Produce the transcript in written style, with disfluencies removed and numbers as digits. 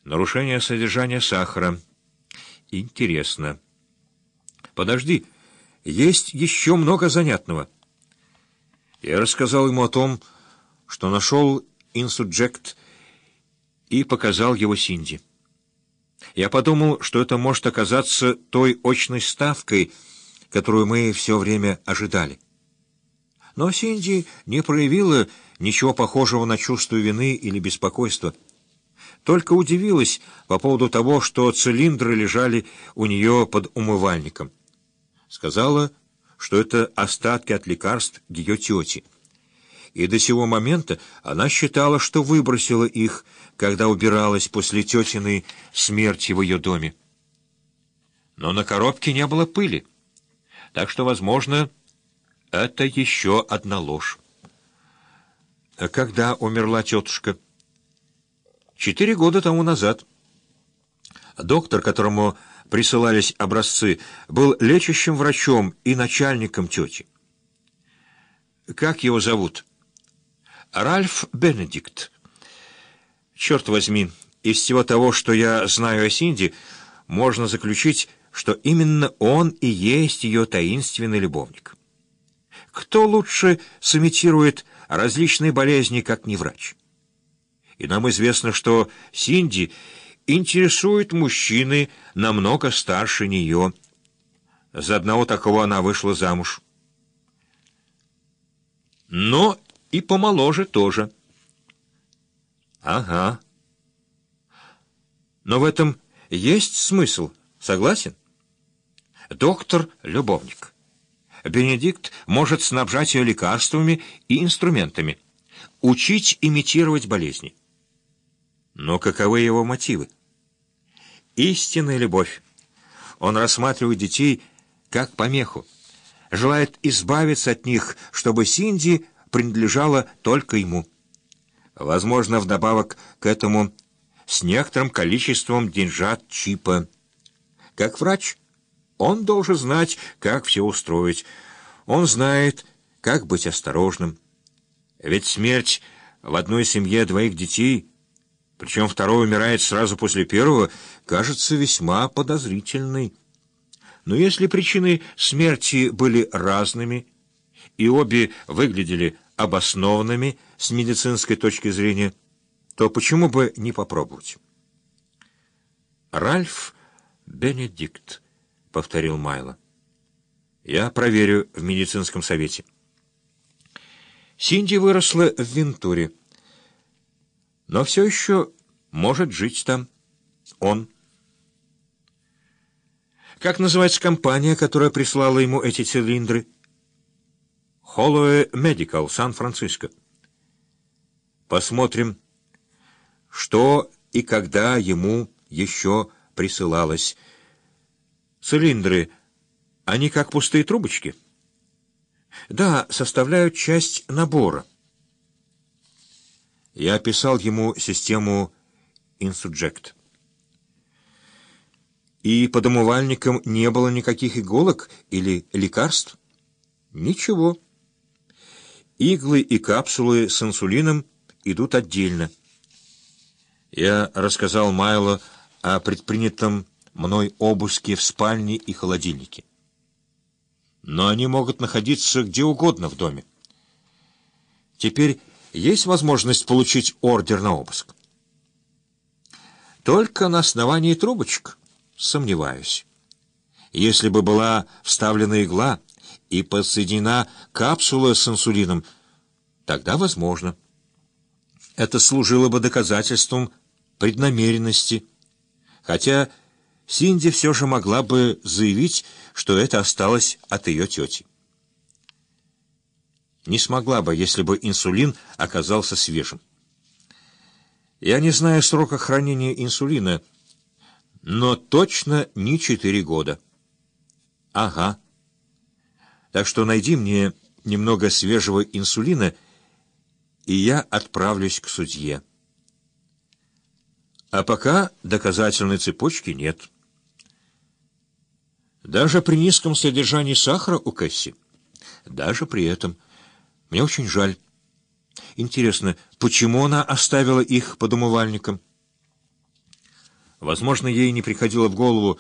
Нарушение содержания сахара. Интересно. Подожди, есть еще много занятного. Я рассказал ему о том, что нашел инсуджект, и показал его Синди. Я подумал, что это может оказаться той очной ставкой, которую мы все время ожидали. Но Синди не проявила ничего похожего на чувство вины или беспокойства. Только удивилась по поводу того, что цилиндры лежали у нее под умывальником. Сказала, что это остатки от лекарств ее тети. И до сего момента она считала, что выбросила их, когда убиралась после тетиной смерти в ее доме. Но на коробке не было пыли, так что, возможно, это еще одна ложь. Когда умерла тетушка? 4 года тому назад. Доктор, которому присылались образцы, был лечащим врачом и начальником тети. Как его зовут? Ральф Бенедикт. Черт возьми, из всего того, что я знаю о Синди, можно заключить, что именно он и есть ее таинственный любовник. Кто лучше сымитирует различные болезни, как не врач? И нам известно, что Синди интересует мужчины намного старше нее. За одного такого она вышла замуж. Но и помоложе тоже. Ага. Но в этом есть смысл, согласен? Доктор-любовник. Бенедикт может снабжать ее лекарствами и инструментами, учить имитировать болезни. Но каковы его мотивы? Истинная любовь. Он рассматривает детей как помеху, желает избавиться от них, чтобы Синди принадлежала только ему. Возможно, вдобавок к этому с некоторым количеством деньжат чипа. Как врач, он должен знать, как все устроить. Он знает, как быть осторожным. Ведь смерть в одной семье 2 детей, причем второй умирает сразу после первого, кажется весьма подозрительной. Но если причины смерти были разными, и обе выглядели обоснованными с медицинской точки зрения, то почему бы не попробовать? «Ральф Бенедикт», — повторил Майло. «Я проверю в медицинском совете». Синди выросла в Вентуре, но все еще может жить там. Он. Как называется компания, которая прислала ему эти цилиндры? Holloway Medical, Сан-Франциско. Посмотрим, что и когда ему еще присылалось. Цилиндры, они как пустые трубочки? Да, составляют часть набора. Я описал ему систему инсуджект. И под умывальником не было никаких иголок или лекарств? Ничего. Иглы и капсулы с инсулином идут отдельно. Я рассказал Майло о предпринятом мной обыске в спальне и холодильнике. Но они могут находиться где угодно в доме. Теперь есть возможность получить ордер на обыск? Только на основании трубочек? Сомневаюсь. Если бы была вставлена игла и подсоединена капсула с инсулином, тогда возможно. Это служило бы доказательством преднамеренности, хотя Синди все же могла бы заявить, что это осталось от ее тети. Не смогла бы, если бы инсулин оказался свежим. Я не знаю срока хранения инсулина, но точно не 4 года. Ага. Так что найди мне немного свежего инсулина, и я отправлюсь к судье. А пока доказательной цепочки нет. Даже при низком содержании сахара у Кэсси. Даже при этом. Мне очень жаль. Интересно, почему она оставила их под умывальником? Возможно, ей не приходило в голову,